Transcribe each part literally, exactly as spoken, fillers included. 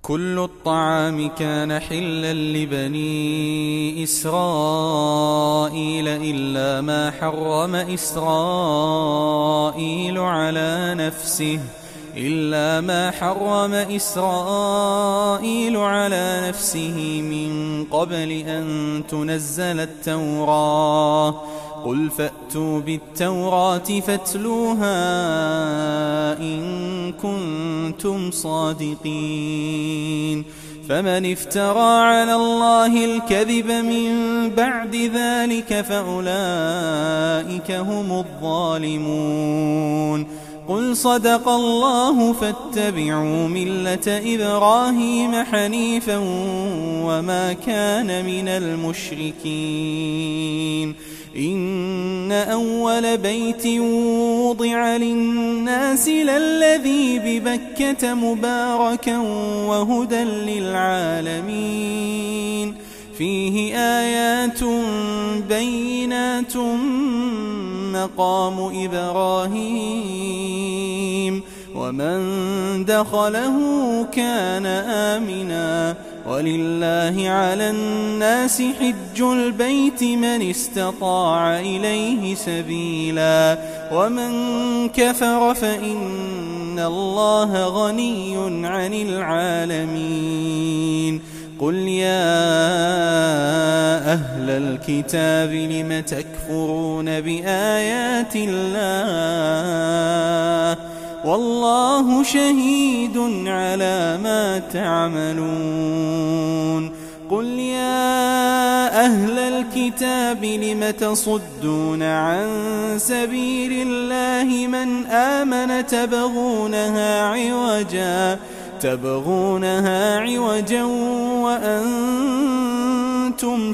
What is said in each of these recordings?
كل الطعام كان حلا لبني إسرائيل إلا ما حرم إسرائيل على نفسه إلا ما حرم إسرائيل على نفسه من قبل أن تنزل التوراة قل فأتوا بالتوراة فاتلوها إن كنتم صادقين فمن افترى على الله الكذب من بعد ذلك فأولئك هم الظالمون قل صدق الله فاتبعوا ملة إبراهيم حنيفا وما كان من المشركين إن أول بيت وضع للناس للذي ببكة مباركا وهدى للعالمين فيه آيات بينات مقام إبراهيم ومن دخله كان آمنا ولله على الناس حج البيت من استطاع إليه سبيلا ومن كفر فإن الله غني عن العالمين قل يا أهل الكتاب لم تكفرون بآيات الله والله شهيد على ما تعملون قل يا أهل الكتاب لم تصدون عن سبيل الله من آمن تبغونها عوجا تبغونها عوجا وأنتم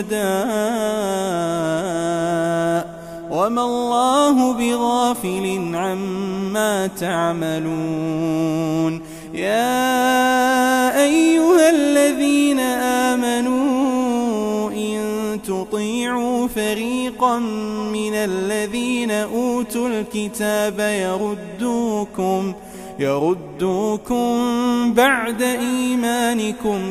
شهداء وما الله بغافل عما تعملون يا أيها الذين آمنوا إن تطيعوا فريقا من الذين أوتوا الكتاب يردوكم يردوكم بعد إيمانكم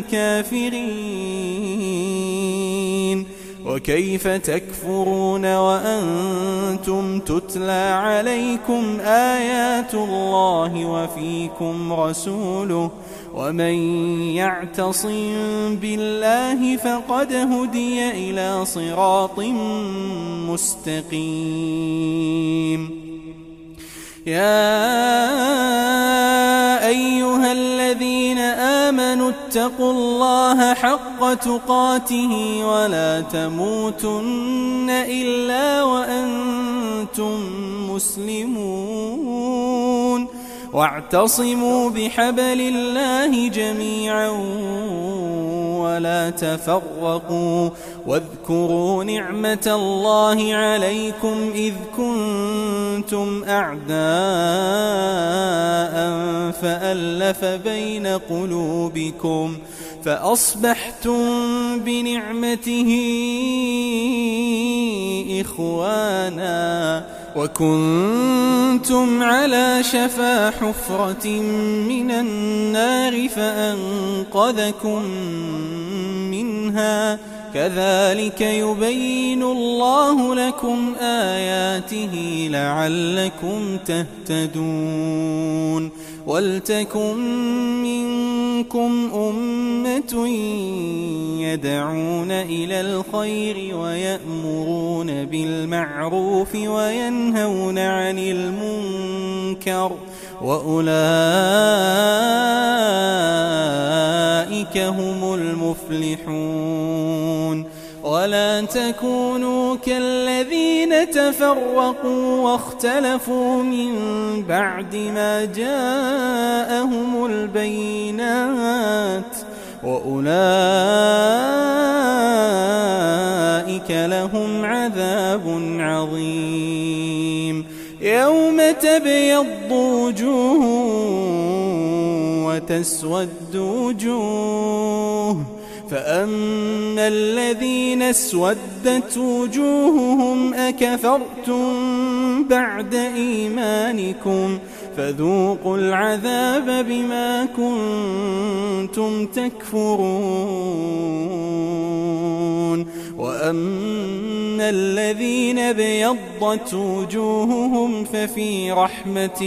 كافرين وكيف تكفرون وأنتم تتلى عليكم آيات الله وفيكم رسوله ومن يعتصم بالله فقد هدي إلى صراط مستقيم يا أيها الذين آمنوا اتقوا الله حق تقاته ولا تموتن إلا وأنتم مسلمون واعتصموا بحبل الله جميعا ولا تفرقوا واذكروا نعمة الله عليكم إذ كنتم أعداء فألف بين قلوبكم فأصبحتم بنعمته إخوانا وكنتم على شفا حفرة من النار فأنقذكم منها كذلك يبين الله لكم آياته لعلكم تهتدون ولتكن منكم أمة يدعون إلى الخير ويأمرون بالمعروف وينهون عن المنكر وأولئك هم المفلحون ولا تكونوا كالذين تفرقوا واختلفوا من بعد ما جاءهم البينات وأولئك لهم عذاب عظيم يوم تبيض وجوه وتسود وجوه فأما الذين اسودت وجوههم أكفرتم بعد إيمانكم فذوقوا العذاب بما كنتم كنتم تكفرون وأما الذين ابيضت وجوههم ففي رحمة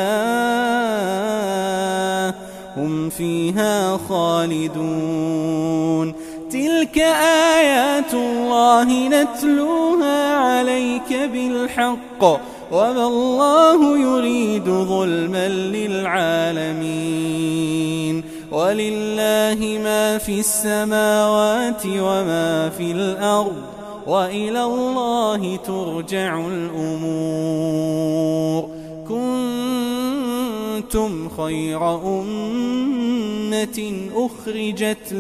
الله هم فيها خالدون تلك آيات الله نتلوها عليك بالحق وما الله يريد ظلما للعالمين ولله ما في السماوات وما في الأرض وإلى الله ترجع الأمور كنتم خير أمة أخرجت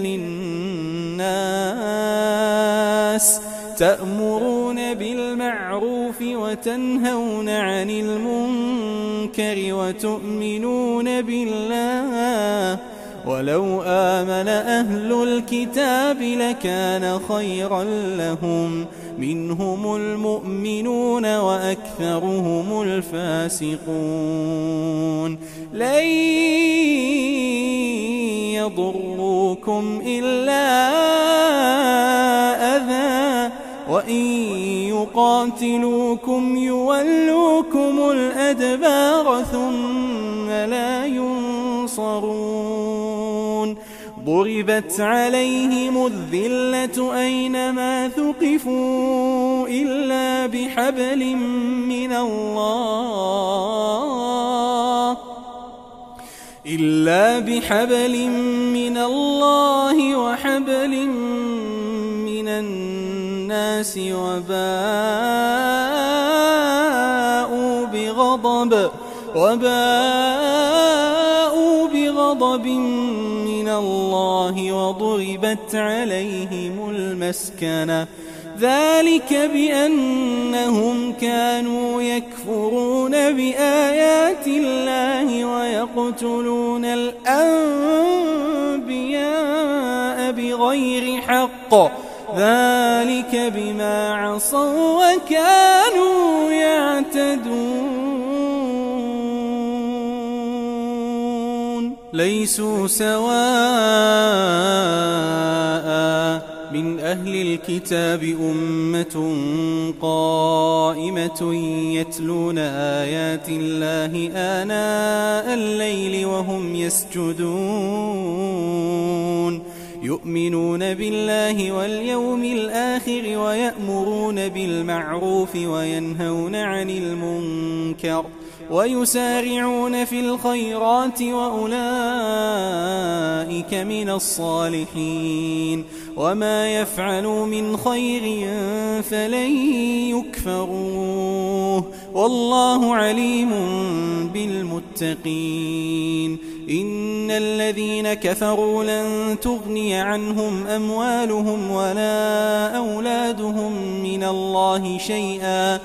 للناس تأمرون بالمعروف وتنهون عن المنكر وتؤمنون بالله ولو آمن أهل الكتاب لكان خيرا لهم منهم المؤمنون وأكثرهم الفاسقون لن يضروكم إلا أذى وإن يقاتلوكم يولوكم الأدبار ثم لا ينصرون ضربت عليهم الذلة أينما ثقفوا إلا بحبل من الله إلا بحبل من الله وحبل من الناس وباءوا بغضب وباءوا بغضب من الله وضربت عليهم المسكنة ذلك بأنهم كانوا يكفرون بآيات الله ويقتلون الأنبياء بغير حق ذلك بما عصوا وكانوا يعتدون ليسوا سواء من أهل الكتاب أمة قائمة يتلون آيات الله آناء الليل وهم يسجدون يؤمنون بالله واليوم الآخر ويأمرون بالمعروف وينهون عن المنكر ويسارعون في الخيرات وأولئك من الصالحين وما يفعلوا من خير فلن يكفروه والله عليم بالمتقين إن الذين كفروا لن تغني عنهم أموالهم ولا أولادهم من الله شيئا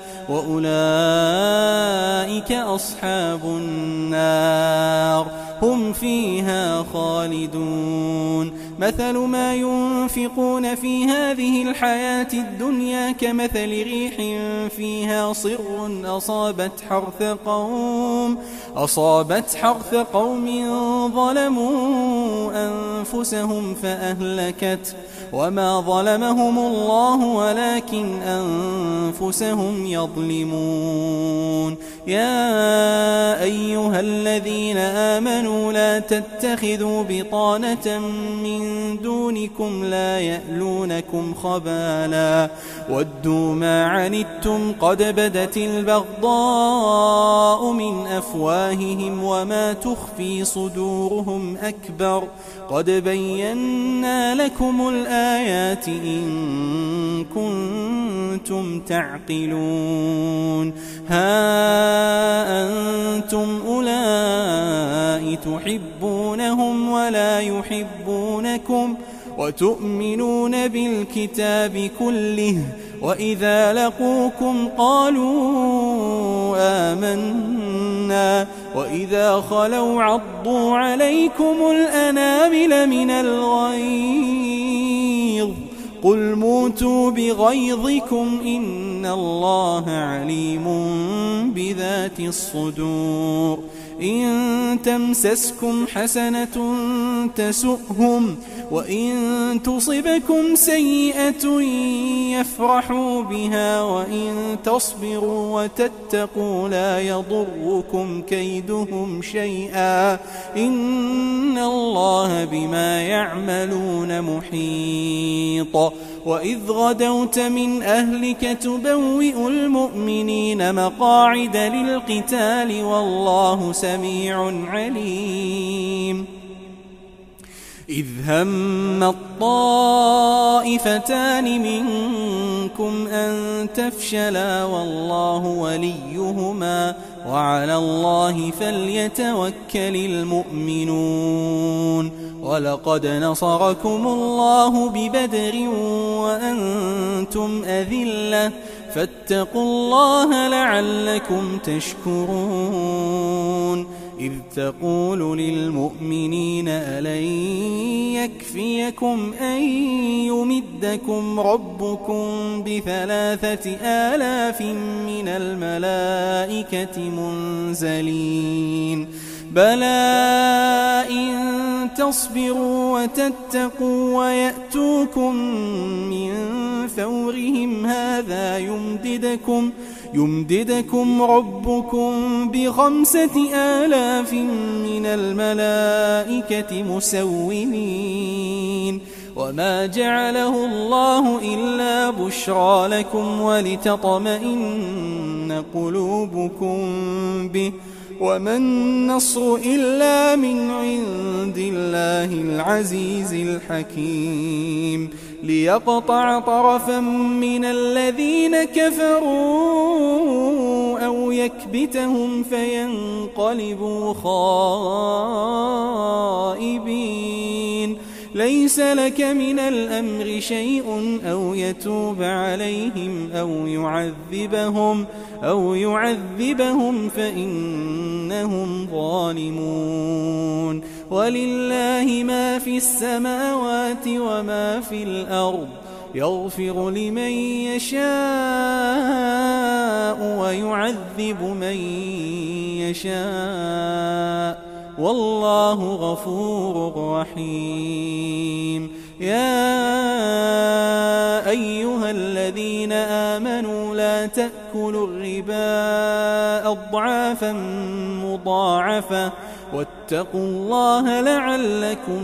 وأولئك أصحاب النار هم فيها خالدون مثل ما ينفقون في هذه الحياة الدنيا كمثل ريح فيها صر أصابت حرث قوم أصابت حرث قوم ظلموا أنفسهم فأهلكت وما ظلمهم الله ولكن أنفسهم يظلمون يا أيها الذين آمنوا لا تتخذوا بطانة من دونكم لا يألونكم خبالا ودوا ما عنتم قد بدت البغضاء من أفواههم وما تخفي صدورهم أكبر قد بينا لكم الآيات إن كنتم تعقلون ها أنتم أولئك تحبونهم ولا يحبونكم وتؤمنون بالكتاب كله وإذا لقوكم قالوا آمنا وإذا خلوا عضوا عليكم الأنامل من الغيظ قل موتوا بغيظكم إن الله عليم بذات الصدور إن تمسسكم حسنة تسؤهم وإن تصبكم سيئة يفرحوا بها وإن تصبروا وتتقوا لا يضركم كيدهم شيئا إن الله بما يعملون محيط. وإذ غدوت من أهلك تبوئ المؤمنين مقاعد للقتال والله سميع عليم. إذ هم الطائفتان منكم أن تفشلا والله وليهما وعلى الله فليتوكل المؤمنون. ولقد نصركم الله ببدر وأنتم أذلة فاتقوا الله لعلكم تشكرون. إذ تقول للمؤمنين ألن يكفيكم أن يمدكم ربكم بثلاثة آلاف من الملائكة منزلين بلى إن تصبروا وتتقوا ويأتوكم من فورهم هذا يمددكم يمددكم ربكم بخمسة آلاف من الملائكة مسومين. وما جعله الله إلا بشرى لكم ولتطمئن قلوبكم به وما النصر إلا من عند الله العزيز الحكيم. ليقطع طرفا من الذين كفروا أو يكبتهم فينقلبوا خائبين. ليس لك من الأمر شيء أو يتوب عليهم أو يعذبهم أو يعذبهم فإنهم ظالمون. ولله ما في السماوات وما في الأرض يغفر لمن يشاء ويعذب من يشاء والله غفور رحيم. يا أيها الذين آمنوا لا تأكلوا الربا أضعافا مضاعفة واتقوا الله لعلكم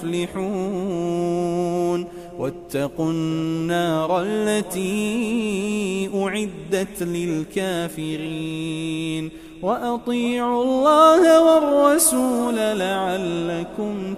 تفلحون. واتقوا النار التي أعدت للكافرين وأطيعوا الله والرسول لعلكم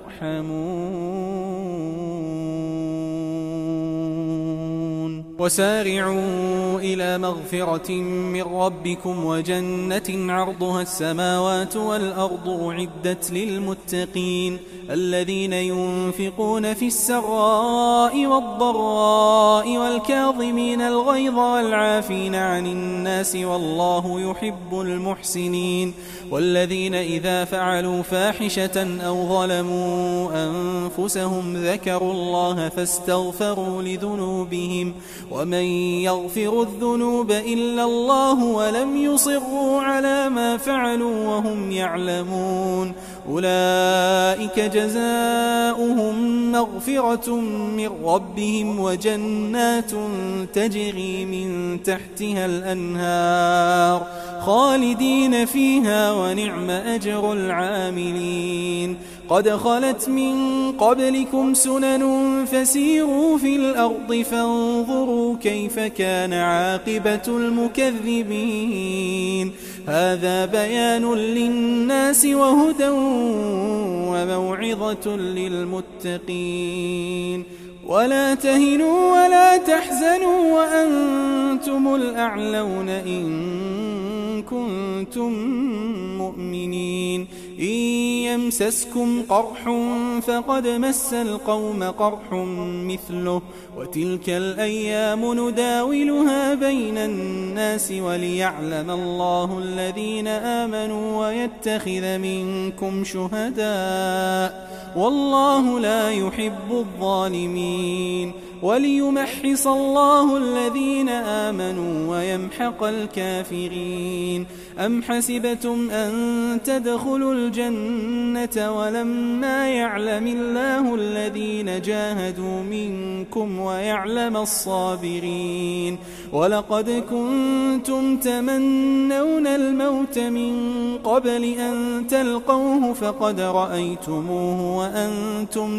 ترحمون. وسارعوا إلى مغفرة من ربكم وجنة عرضها السماوات والأرض أعدت للمتقين الذين ينفقون في السراء والضراء والكاظمين الغيظ والعافين عن الناس والله يحب المحسنين. والذين إذا فعلوا فاحشة أو ظلموا أنفسهم ذكروا الله فاستغفروا لذنوبهم ومن يغفر الذنوب إلا الله ولم يصروا على ما فعلوا وهم يعلمون أولئك جزاؤهم مغفرة من ربهم وجنات تجري من تحتها الأنهار خالدين فيها ونعم أجر العاملين. قد خلت من قبلكم سنن فسيروا في الأرض فانظروا كيف كان عاقبة المكذبين. هذا بيان للناس وهدى وموعظة للمتقين. ولا تهنوا ولا تحزنوا وأنتم الأعلون إن كنتم مؤمنين. إن يمسسكم قرح فقد مس القوم قرح مثله وتلك الأيام نداولها بين الناس وليعلم الله الذين آمنوا ويتخذ منكم شهداء والله لا يحب الظالمين. وليمحص الله الذين آمنوا ويمحق الكافرين. أم حسبتم أن تدخلوا الجنة ولما يعلم الله الذين جاهدوا منكم ويعلم الصابرين؟ ولقد كنتم تمنون الموت من قبل أن تلقوه فقد رأيتموه وأنتم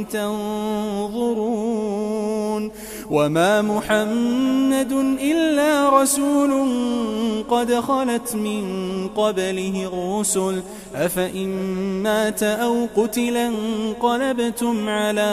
تنظرون. وما محمد إلا رسول قد خلت من قبله الرسل أفإن مات أو قتل انقلبتم على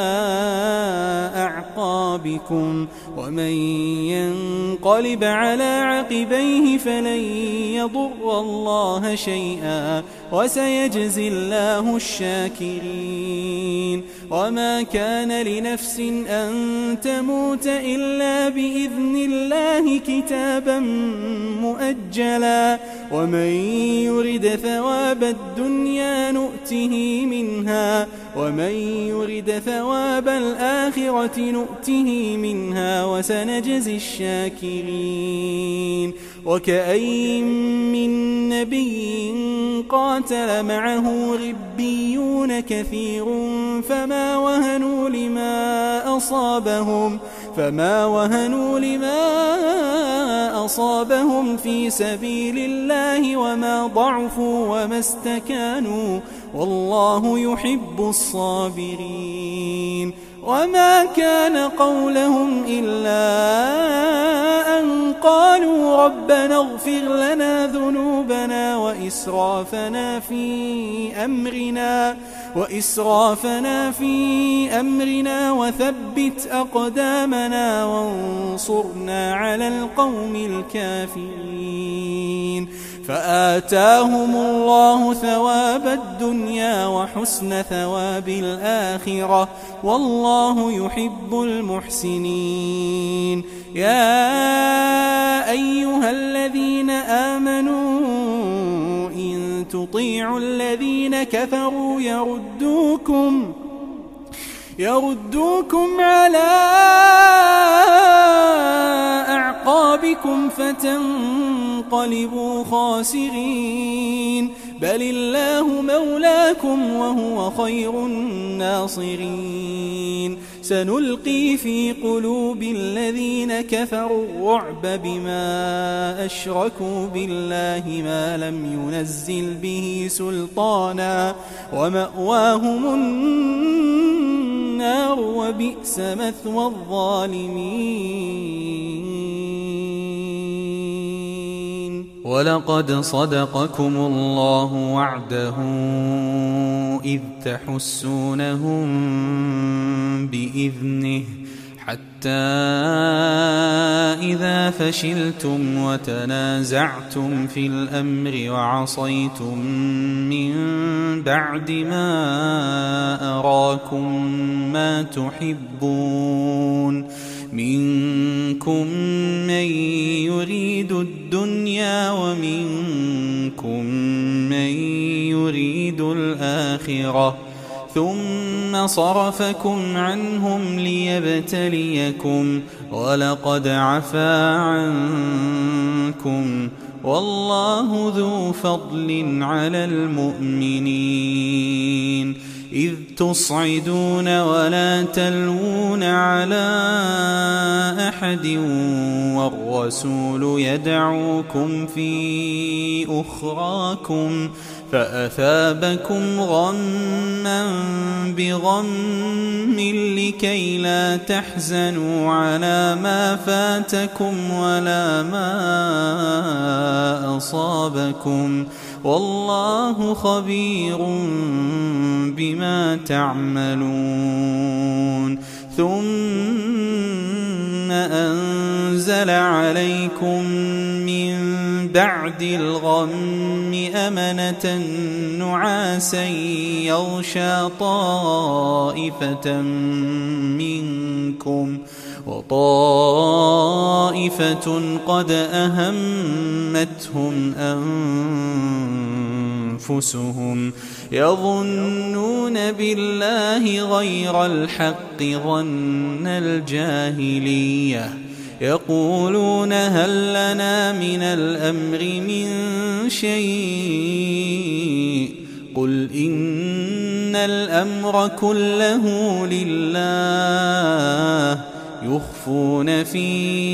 أعقابكم ومن ينقلب على عقبيه فلن يضر الله شيئا وسيجزي الله الشاكرين. وما كان لنفس أن تموت إلا بإذن الله كتابا مؤجلا ومن يرد ثواب الدنيا نؤته منها ومن يرد ثواب الآخرة نؤته منها وسنجزي الشاكرين. وكأين من نبي قاتل معه ربيون كثير فما وهنوا لما أصابهم فما وهنوا لما أصابهم في سبيل الله وما ضعفوا وما استكانوا والله يحب الصابرين. وما كان قولهم إلا أن قالوا ربنا اغفر لنا ذنوبنا وإسرافنا في أمرنا وإسرافنا في أمرنا وثبت أقدامنا وانصرنا على القوم الكافرين. فآتاهم الله ثواب الدنيا وحسن ثواب الآخرة والله يحب المحسنين. يا أيها الذين آمنوا إن تطيعوا الذين كفروا يردوكم يردوكم على أعقابكم فتنقلبوا خاسرين. بل الله مولاكم وهو خير الناصرين. سنلقي في قلوب الذين كفروا الرعب بما أشركوا بالله ما لم ينزل به سلطانا ومأواهم النار وبئس مثوى الظالمين. ولقد صدقكم الله وعده إذ تحسونهم بإذنه حتى إذا فشلتم وتنازعتم في الأمر وعصيتم من بعد ما أراكم ما تحبون منكم من يريد الدنيا ومنكم من يريد الآخرة ثم صرفكم عنهم ليبتليكم ولقد عفا عنكم والله ذو فضل على المؤمنين. إذ تصعدون ولا تلوون على أحد والرسول يدعوكم في أخراكم فأثابكم غما بغم لكي لا تحزنوا على ما فاتكم ولا ما أصابكم والله خبير بما تعملون. ثم أنزل عليكم من بعد الغم أمنة نعاسا يغشى طائفة منكم وطائفة قد أهمتهم أنفسهم يظنون بالله غير الحق ظن الجاهلية يقولون هل لنا من الأمر من شيء قل إن الأمر كله لله يخفون في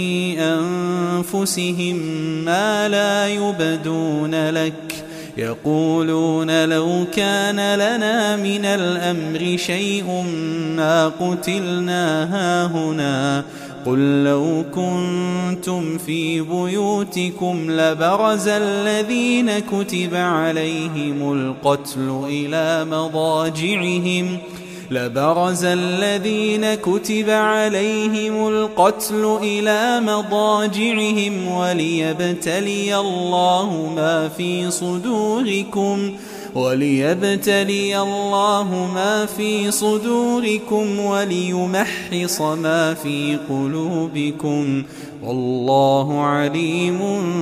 أنفسهم ما لا يبدون لك يقولون لو كان لنا من الأمر شيء ما قتلنا هاهنا قل لو كنتم في بيوتكم لبرز الذين كتب عليهم القتل إلى مضاجعهم لبرز الذين كتب عليهم القتل إلى مضاجعهم وليبتلي الله ما في صدوركم وليبتلي الله ما في صدوركم وليمحص ما في قلوبكم والله عليم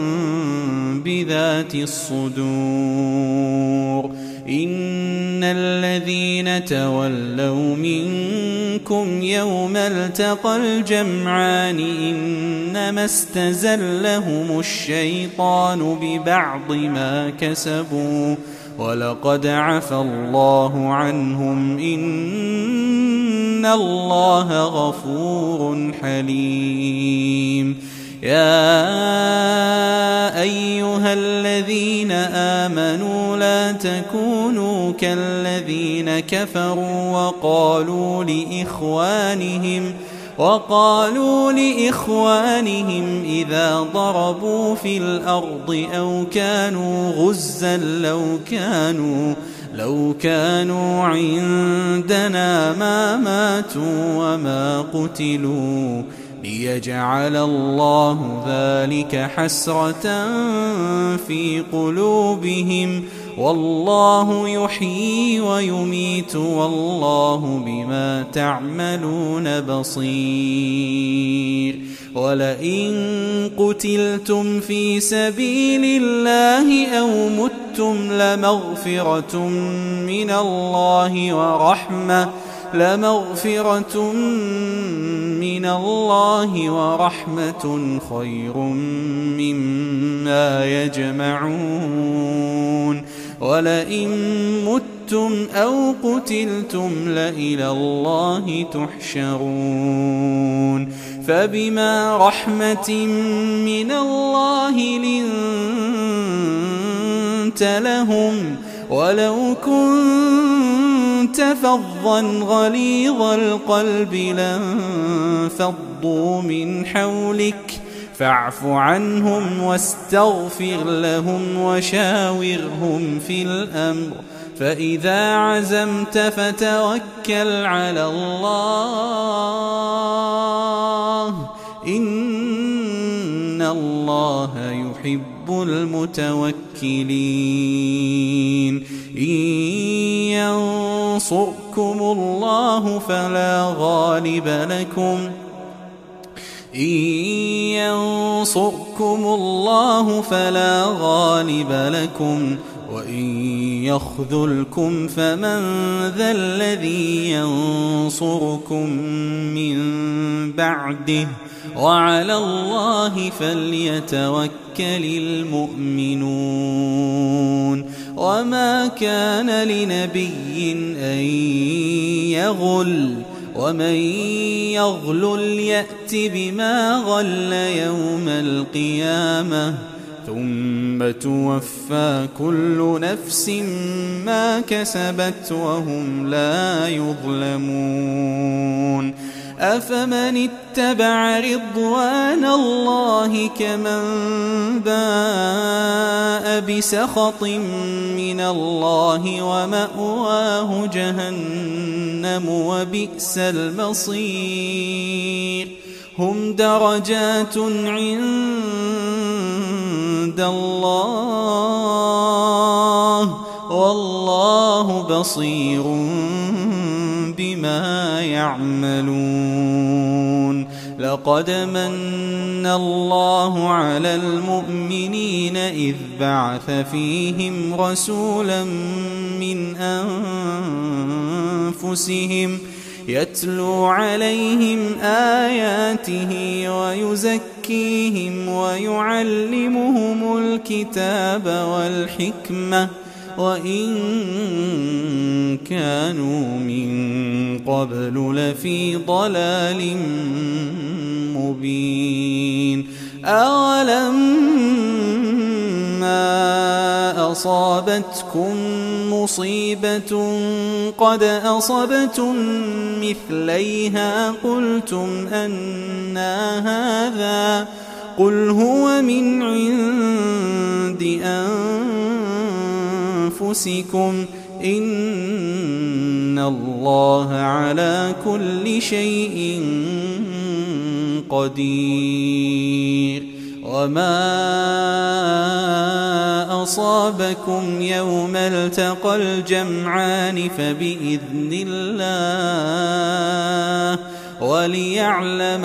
بذات الصدور إن الذين تولوا منكم يوم التقى الجمعان إنما استزلهم الشيطان ببعض ما كسبوا ولقد عفى الله عنهم إن الله غفور حليم يا أيها الذين آمنوا لا تكونوا كالذين كفروا وقالوا لإخوانهم وقالوا لإخوانهم إذا ضربوا في الأرض أو كانوا غزا لو كانوا لو كانوا عندنا ما ماتوا وما قتلوا ليجعل الله ذلك حسرة في قلوبهم والله يحيي ويميت والله بما تعملون بصير ولئن قتلتم في سبيل الله أو متم لمغفرة من الله ورحمة لمغفرة من الله ورحمة خير مما يجمعون ولئن متم أو قتلتم لإلى الله تحشرون فبما رحمة من الله لنت لهم ولو كنت فظا غليظ القلب لانفضوا من حولك فاعف عنهم واستغفر لهم وشاورهم في الأمر فإذا عزمت فتوكل على الله إن الله يحب المتوكلين إن ينصركم الله فلا غالب لكم إن ينصركم الله فلا غالب لكم وإن يخذلكم فمن ذا الذي ينصركم من بعده وعلى الله فليتوكل المؤمنون وما كان لنبي أن يغل ومن يغلل يأت بما غل يوم القيامة ثم توفى كل نفس ما كسبت وهم لا يظلمون أفمن اتبع رضوان الله كمن باء بسخط من الله ومأواه جهنم وبئس المصير هم درجات عند الله والله بصير بما يعملون لقد من الله على المؤمنين إذ بعث فيهم رسولا من أنفسهم يتلو عليهم آياته ويزكيهم ويعلمهم الكتاب والحكمة وإن كانوا من قبل لفي ضلال مبين. أولما أصابتكم مصيبة قد أصبتم مثليها قلتم أنى هذا قل هو من عند أنفسكم إن الله على كل شيء قدير. وما أصابكم يوم التقى الجمعان فبإذن الله وليعلم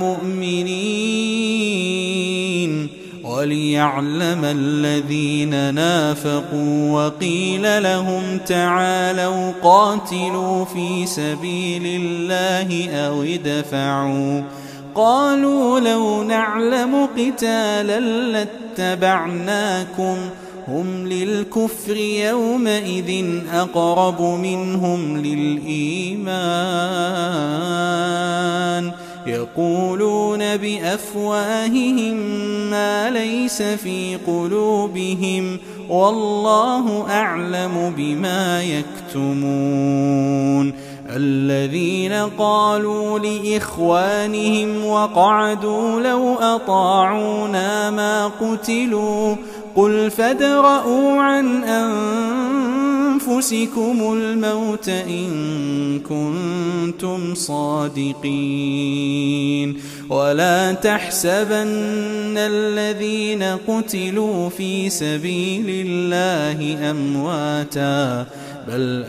المؤمنين وليعلم الذين نافقوا. وقيل لهم تعالوا قاتلوا في سبيل الله أو ادفعوا قالوا لو نعلم قتالا لاتبعناكم هم للكفر يومئذ أقرب منهم للإيمان يقولون بأفواههم ما ليس في قلوبهم والله أعلم بما يكتمون. الذين قالوا لإخوانهم وقعدوا لو أطاعونا ما قتلوا قل فادرءوا عن أنفسكم الموت إن كنتم صادقين. ولا تحسبن الذين قتلوا في سبيل الله أمواتا بل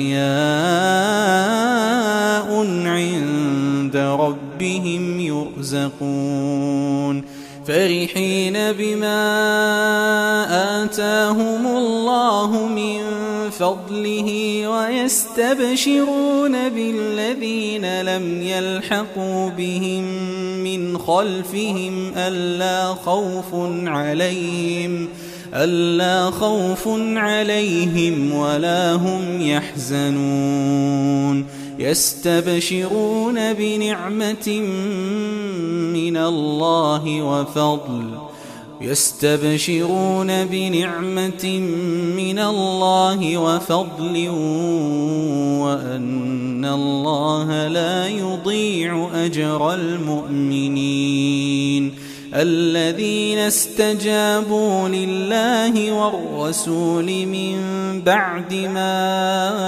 أحياء عند ربهم يرزقون فرحين بما آتاهم الله من فضله ويستبشرون بالذين لم يلحقوا بهم من خلفهم ألا خوف عليهم ألا خوف عليهم ولا هم يحزنون يستبشرون بنعمة من الله وفضل يستبشرون بنعمة من الله وفضل وأن الله لا يضيع أجر المؤمنين. الذين استجابوا لله والرسول من بعد ما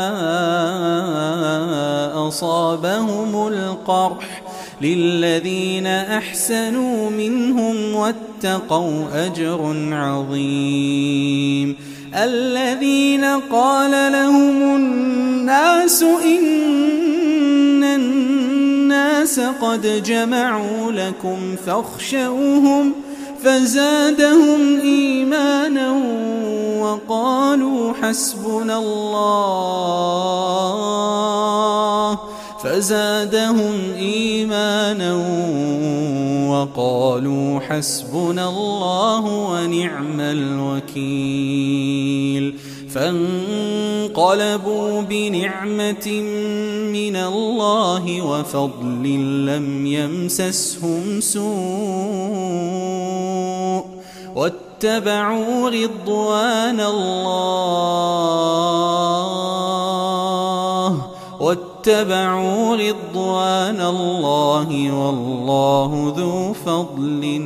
أصابهم القرح للذين أحسنوا منهم واتقوا أجر عظيم. الذين قال لهم الناس إن الناس قد جمعوا لكم فاخشوهم فزادهم إيمانا وقالوا حسبنا الله فزادهم إيمانا وقالوا حسبنا الله ونعم الوكيل. فانقلبوا بنعمة من الله وفضل لم يمسسهم سوء واتبعوا رضوان الله واتبعوا رضوان الله والله ذو فضل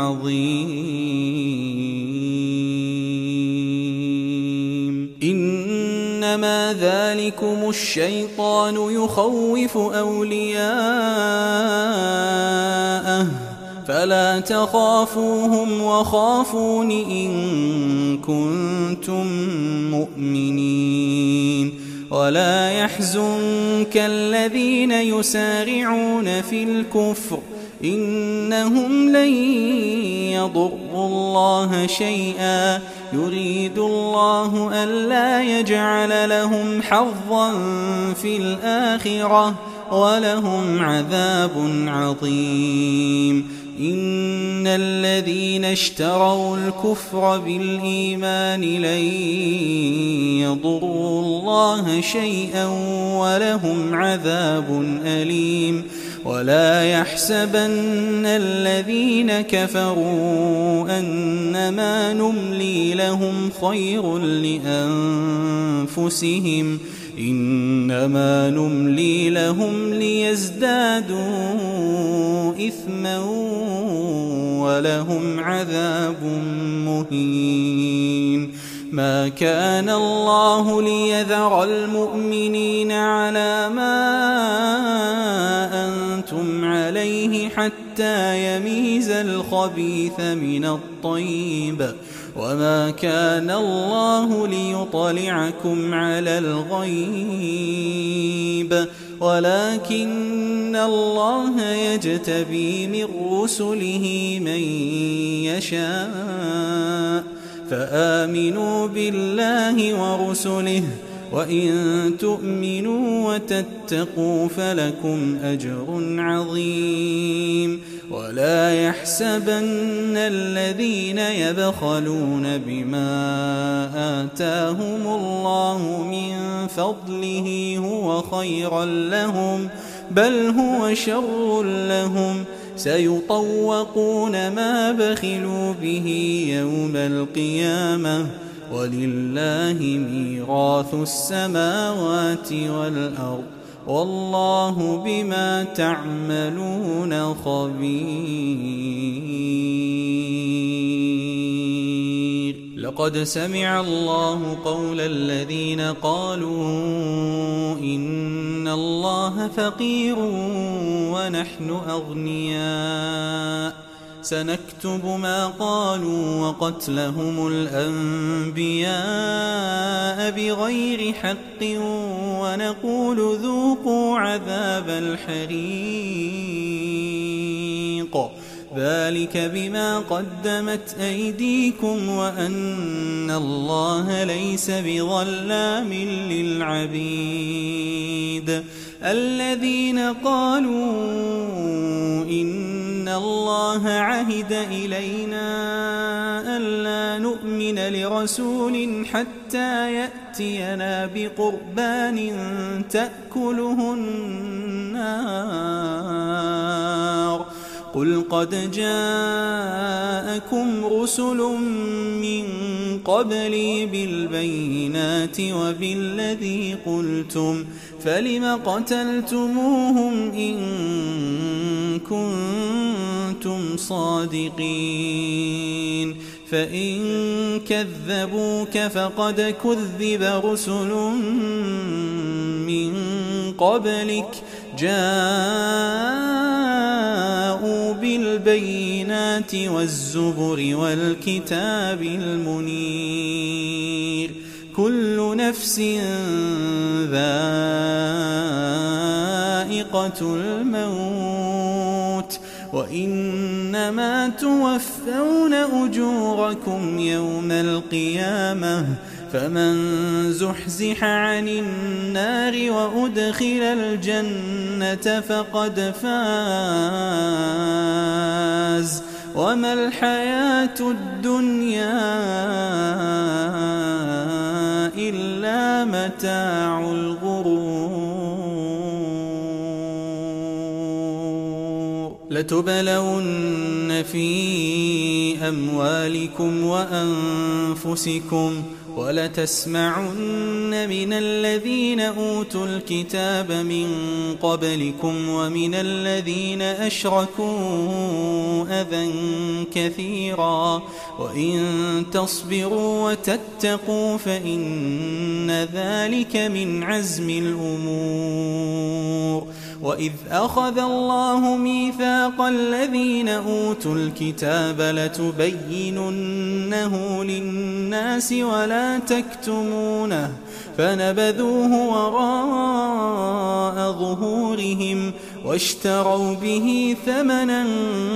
عظيم. إنما ذلكم الشيطان يخوف أولياءه فلا تخافوهم وخافون إن كنتم مؤمنين. ولا يحزنك الذين يسارعون في الكفر إنهم لن يضروا الله شيئا يريد الله ألا يجعل لهم حظا في الآخرة ولهم عذاب عظيم. إن الذين اشتروا الكفر بالإيمان لن يضروا الله شيئا ولهم عذاب أليم. ولا يحسبن الذين كفروا أنما نملي لهم خير لأنفسهم إنما نملي لهم ليزدادوا إثما ولهم عذاب مهين. ما كان الله ليذر المؤمنين على ما أنتم عليه حتى يميز الخبيث من الطيب وما كان الله ليطلعكم على الغيب ولكن الله يجتبي من رسله من يشاء فآمنوا بالله ورسله وإن تؤمنوا وتتقوا فلكم أجر عظيم. ولا يحسبن الذين يبخلون بما آتاهم الله من فضله هو خيرا لهم بل هو شر لهم سيطوقون ما بخلوا به يوم القيامة ولله ميراث السماوات والأرض والله بما تعملون خبير. لقد سمع الله قول الذين قالوا إن الله فقير ونحن أغنياء سنكتب ما قالوا وقتلهم الأنبياء بغير حق ونقول ذوقوا عذاب الحريق ذلك بما قدمت أيديكم وأن الله ليس بظلام للعبيد. الذين قالوا إن الله عهد إلينا ألا نؤمن لرسول حتى يأتينا بقربان تأكله النار قل قد جاءكم رسل من قبلي بالبينات وبالذي قلتم فلم قتلتموهم إن كنتم صادقين فإن كذبوك فقد كذب رسل من قبلك جاءوا بالبينات والزبر والكتاب المنير كل نفس ذائقة الموت وإنما توفون أجوركم يوم القيامة فمن زحزح عن النار وأدخل الجنة فقد فاز وما الحياة الدنيا إلا متاع الغرور لتبلون في أموالكم وأنفسكم ولتسمعن من الذين أوتوا الكتاب من قبلكم ومن الذين أشركوا أذى كثيرا وإن تصبروا وتتقوا فإن ذلك من عزم الأمور وإذ أخذ الله ميثاق الذين أوتوا الكتاب لتبيننه للناس ولا تكتمونه فنبذوه وراء ظهورهم واشتروا به ثمنا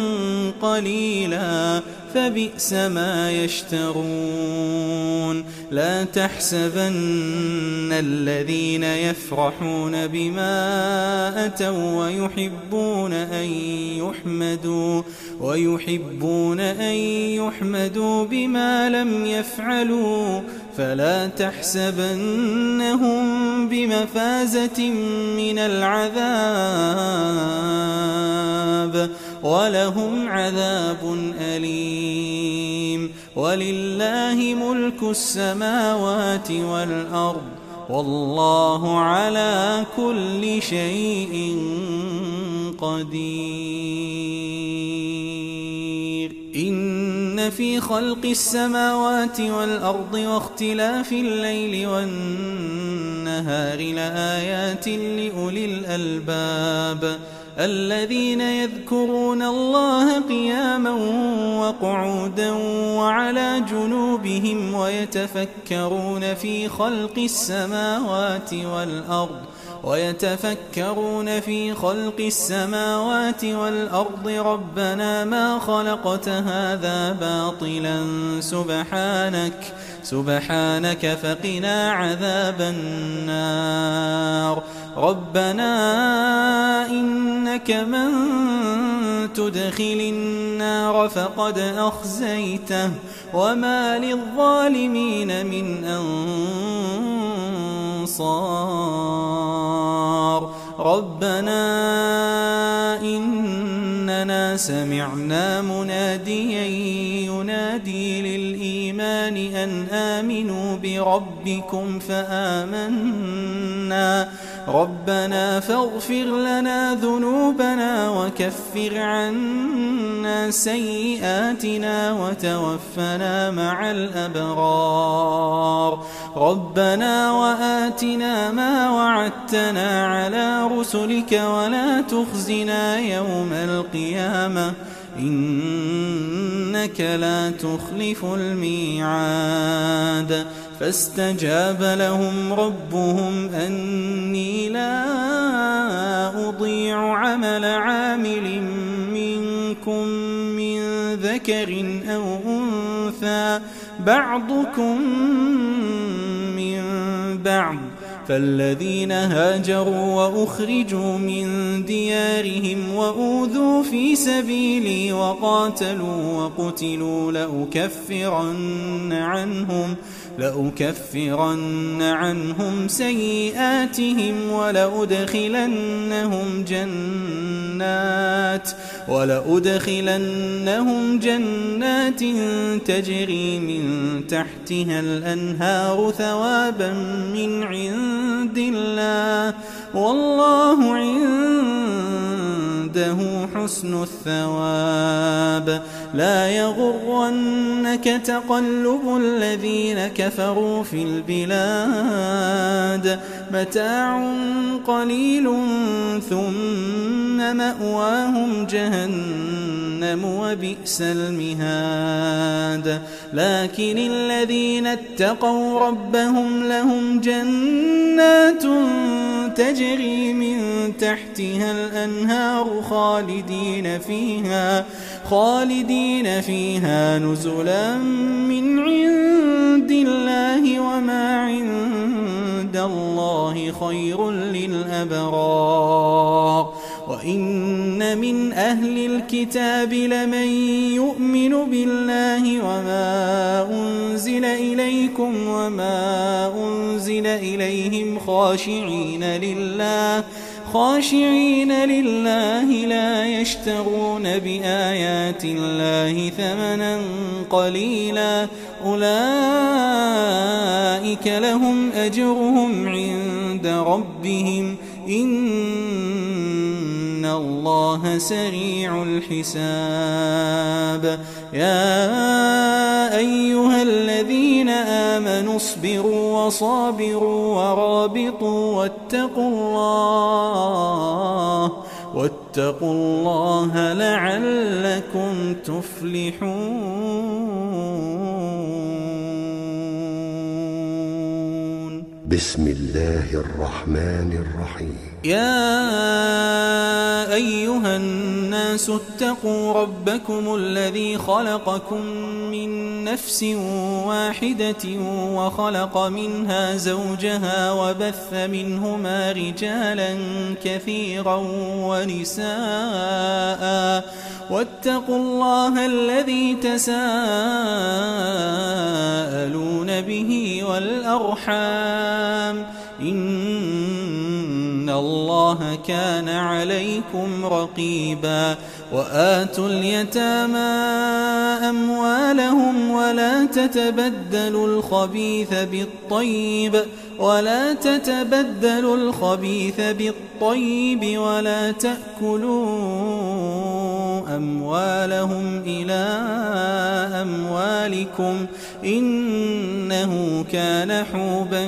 قليلا فبئس ما يشترون لا تحسبن الذين يفرحون بما أتوا ويحبون أن يحمدوا ويحبون أن يحمدوا بما لم يفعلوا فلا تحسبنهم بمفازة من العذاب ولهم عذاب أليم ولله ملك السماوات والأرض والله على كل شيء قدير إن في خلق السماوات والأرض واختلاف الليل والنهار لآيات لأولي الألباب الذين يذكرون الله قياما وقعودا وعلى جنوبهم ويتفكرون في خلق السماوات والأرض ويتفكرون في خلق السماوات والأرض ربنا ما خلقت هذا باطلا سبحانك سبحانك فقنا عذاب النار ربنا إنك من تدخل النار فقد أخزيته وما للظالمين من أنصار ربنا إننا سمعنا مناديا ينادي للإيمان أن آمنوا بربكم فآمنا ربنا فاغفر لنا ذنوبنا وكفر عنا سيئاتنا وتوفنا مع الأبرار ربنا وآتنا ما وعدتنا على رسلك ولا تخزنا يوم القيامة إنك لا تخلف الميعاد فاستجاب لهم ربهم أني لا أضيع عمل عامل منكم من ذكر أو أنثى بعضكم من بعض فالذين هاجروا وأخرجوا من ديارهم وأوذوا في سبيلي وقاتلوا وقتلوا لأكفرن عنهم لأكفرن عنهم سيئاتهم ولأدخلنهم جنات ولأدخلنهم جنات تجري من تحتها الأنهار ثوابا من عند الله والله عنده حسن الثواب لا يغرنك تقلب الذين كفروا في البلاد متاع قليل ثم مأواهم جهنم وبئس المهاد لكن الذين اتقوا ربهم لهم جنات تجري من تحتها الأنهار خالدين فيها خالدين فيها نزلا من عند الله وما عند الله خير للأبرار وإن من أهل الكتاب لمن يؤمن بالله وما أنزل إليكم وما أنزل إليهم خاشعين لله خاشعين لله لا يشترون بآيات الله ثمنا قليلا أولئك لهم أجرهم عند ربهم إن الله سريع الحساب يا أيها الذين آمنوا اصبروا وصابروا ورابطوا واتقوا الله واتقوا الله لعلكم تفلحون. بسم الله الرحمن الرحيم. يا أيها الناس اتقوا ربكم الذي خلقكم من نفس واحدة وخلق منها زوجها وبث منهما رجالا كثيرا ونساء واتقوا الله الذي تساءلون به والأرحام إن الله كان عليكم رقيبا. وآتوا اليتامى أموالهم ولا تتبدلوا الخبيث بالطيب ولا تتبدلوا الخبيث بالطيب ولا تأكلوا أموالهم إلى أموالكم إنه كان حوبا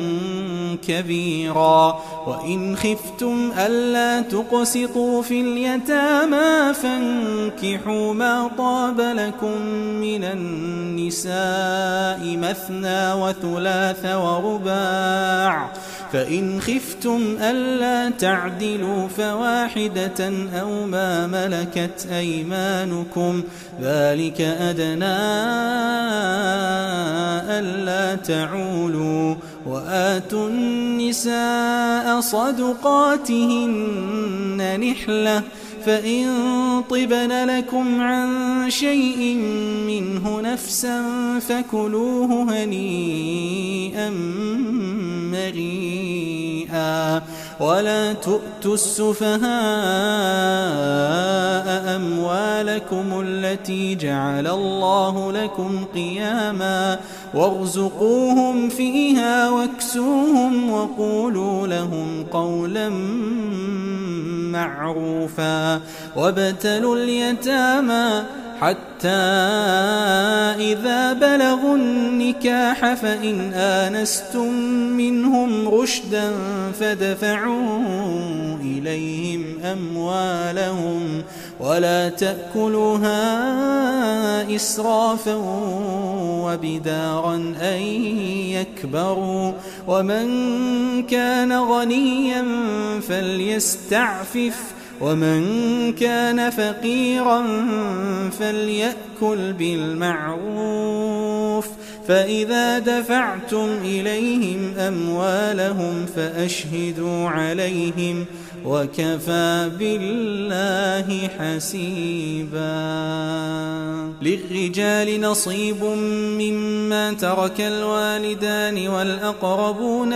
كبيرا. وإن خفتم ألا تقسطوا في اليتامى فانكحوا ما طاب لكم من النساء مثنى وثلاث ورباع فإن خفتم ألا تعدلوا فواحدة أو ما ملكت أيمانكم ذلك أدنى ألا تعولوا. وآتوا النساء صدقاتهن نحلة فإن طبن لكم عن شيء منه نفسا فكلوه هنيئا مريئا. ولا تؤتوا السفهاء أموالكم التي جعل الله لكم قياما وارزقوهم فيها واكسوهم وقولوا لهم قولا معروفا. وابتلوا اليتامى حتى إذا بلغوا النكاح فإن آنستم منهم رشدا فدفعوا إليهم أموالهم ولا تأكلوها إسرافا وبدارا أن يكبروا. ومن كان غنيا فليستعفف ومن كان فقيرا فليأكل بالمعروف. فإذا دفعتم إليهم أموالهم فأشهدوا عليهم وكفى بالله حسيبا. للرجال نصيب مما ترك الوالدان والأقربون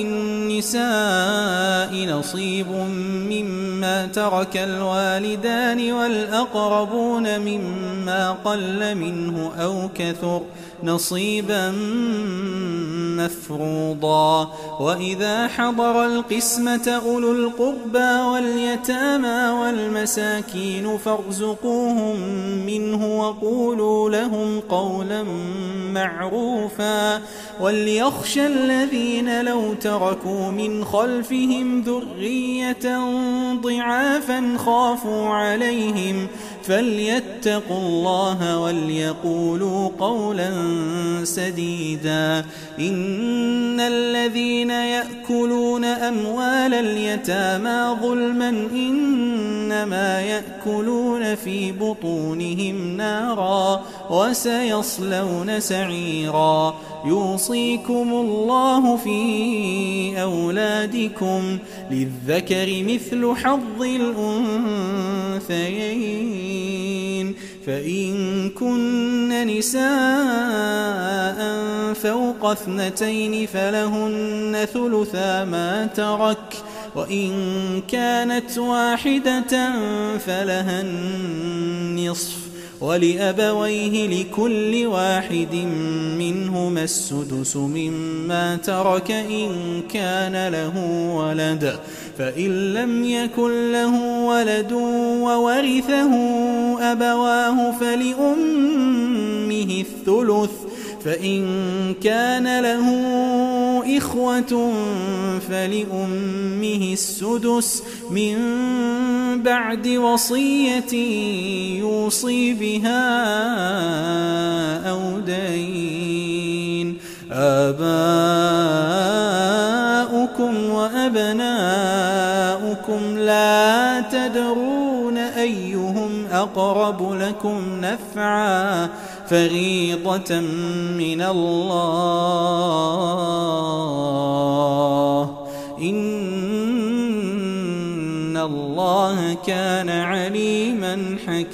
وللنساء نصيب مما ترك الوالدان والأقربون مما قل منه أو كثر نصيبا مفروضا. وإذا حضر القسمة أولو القربى واليتامى والمساكين فارزقوهم منه وقولوا لهم قولا معروفا. وليخشى الذين لو تركوا من خلفهم ذرية ضعافا خافوا عليهم فليتقوا الله وليقولوا قولا سديدا. إن الذين يأكلون أموال اليتامى ظلما إنما يأكلون في بطونهم نارا وسيصلون سعيرا. يوصيكم الله في أولادكم للذكر مثل حظ الأنثيين فإن كن نساء فوق اثنتين فلهن ثلثا ما ترك وإن كانت واحدة فلها النصف ولأبويه لكل واحد منهما السدس مما ترك إن كان له ولد فإن لم يكن له ولد وورثه أبواه فلأمه الثلث فإن كان له إخوة فلأمه السدس من بعد وصية يوصي بها أو دين. آباؤكم وأبناؤكم لا تدرون أيهم أقرب لكم نفعا فريضة من الله إن الله كان عليما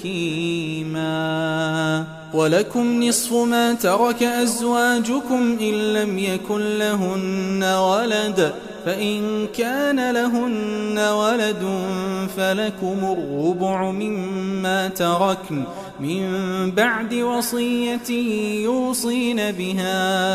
حكيما. ولكم نصف ما ترك أزواجكم إن لم يكن لهن ولد فإن كان لهن ولد فلكم الربع مما تركن من بعد وصية يوصين بها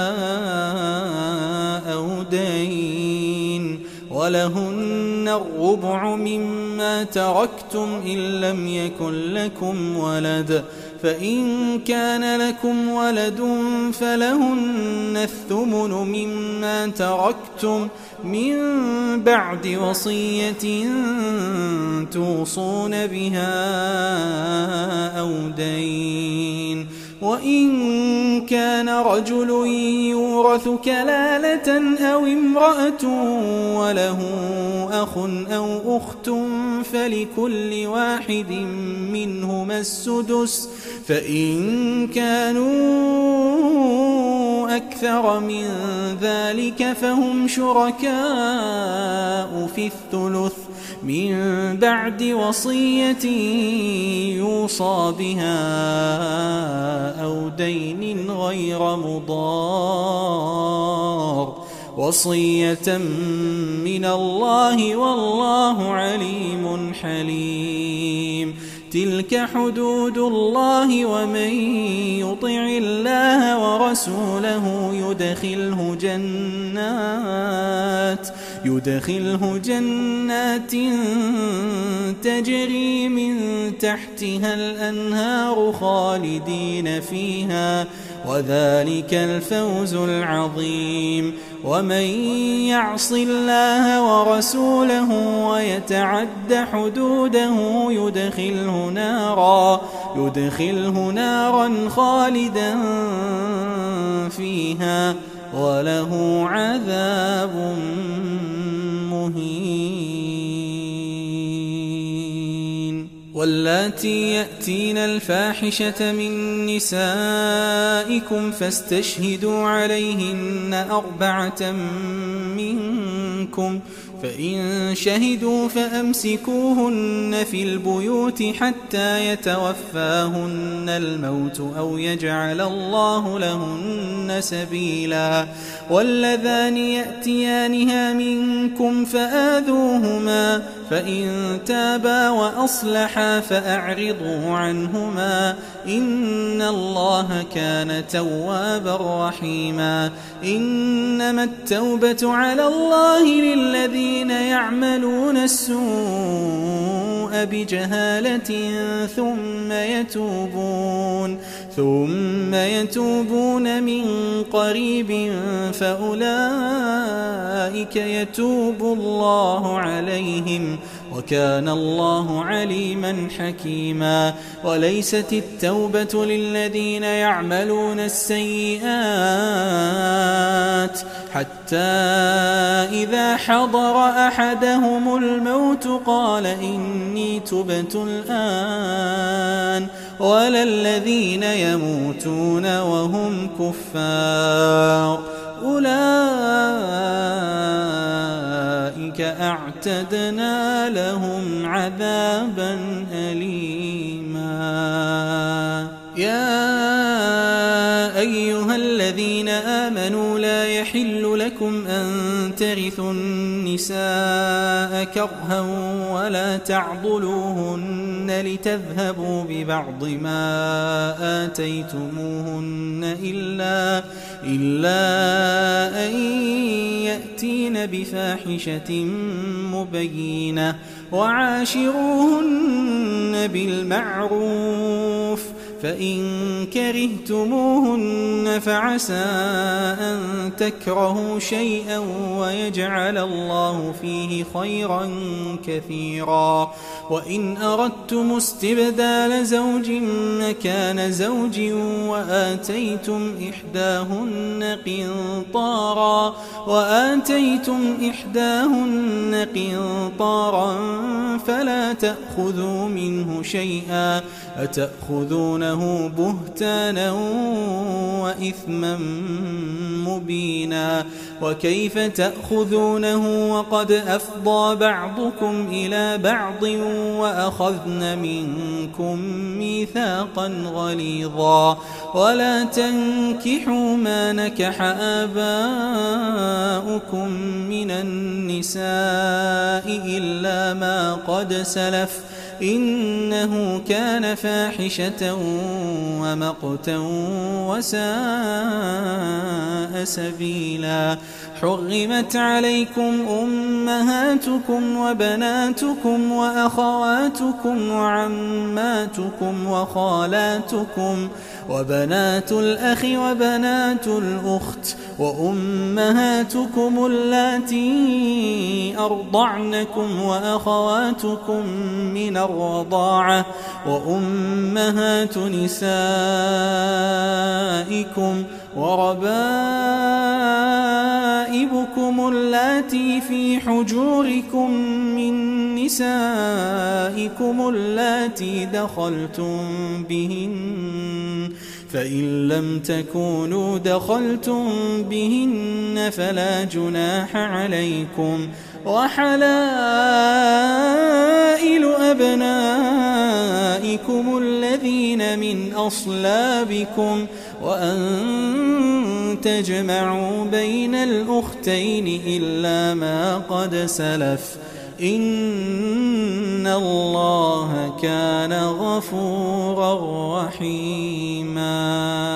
أو دين ولهن الربع مما تركتم إن لم يكن لكم ولد فإن كان لكم ولد فلهن الثمن مما تركتم من بعد وصية توصون بها أو دين وإن كان رجل يورث كلالة أو امرأة وله أخ أو أخت فلكل واحد منهما السدس فإن كانوا أكثر من ذلك فهم شركاء في الثلث من بعد وصية يوصى بها أو دين غير مضار وصية من الله والله عليم حليم. تلك حدود الله ومن يطع الله ورسوله يدخله جنات يدخله جنات تجري من تحتها الأنهار خالدين فيها وذلك الفوز العظيم. ومن يعص الله ورسوله ويتعد حدوده يدخله نارا يدخله نارا خالدا فيها وله عذاب مهين. واللاتي يأتين الفاحشة من نسائكم فاستشهدوا عليهن أربعة منكم فإن شهدوا فأمسكوهن في البيوت حتى يتوفاهن الموت أو يجعل الله لهن سبيلا. واللذان يأتيانها منكم فآذوهما فإن تابا وأصلحا فأعرضوا عنهما إن الله كان توابا رحيما. إنما التوبة على الله للذين يعملون السوء بجهالة ثم يتوبون ثم يتوبون من قريب فأولئك يتوب الله عليهم وكان الله عليما حكيما. وليست التوبة للذين يعملون السيئات حتى إذا حضر أحدهم الموت قال إني تبت الآن ولا الذين يموتون وهم كفار أولئك أعتدنا لهم عذابا أليما. يا أيها الذين آمنوا لا يحل لكم أن ترثوا النساء كرها ولا تعضلوهن لتذهبوا ببعض ما آتيتموهن إلا, إلا أن يأتين بفاحشة مبينة وعاشروهن بالمعروف فإن كرهتموهن فعسى أن تكرهوا شيئا ويجعل الله فيه خيرا كثيرا وإن أردتم استبدال زوج مكان زوج وآتيتم إحداهن قنطارا وآتيتم إحداهن قنطارا فلا تأخذوا منه شيئا أتأخذونه بهتانا وإثما مبينا وكيف تأخذونه وقد أفضى بعضكم إلى بعض وأخذن منكم ميثاقا غليظا ولا تنكحوا ما نكح آباؤكم من النساء إلا ما قد سلف إنه كان فاحشة ومقتا وساء سبيلا حرمت عليكم أمهاتكم وبناتكم وأخواتكم وعماتكم وخالاتكم وبنات الأخ وبنات الأخت وأمهاتكم اللاتي أرضعنكم وأخواتكم من الرضاعة وأمهات نسائكم وربائبكم اللاتي في حجوركم من نسائكم اللاتي دخلتم بهن فإن لم تكونوا دخلتم بهن فلا جناح عليكم وحلائل أبنائكم الذين من أصلابكم وأن تجمعوا بين الأختين إلا ما قد سلف إن الله كان غفورا رحيما.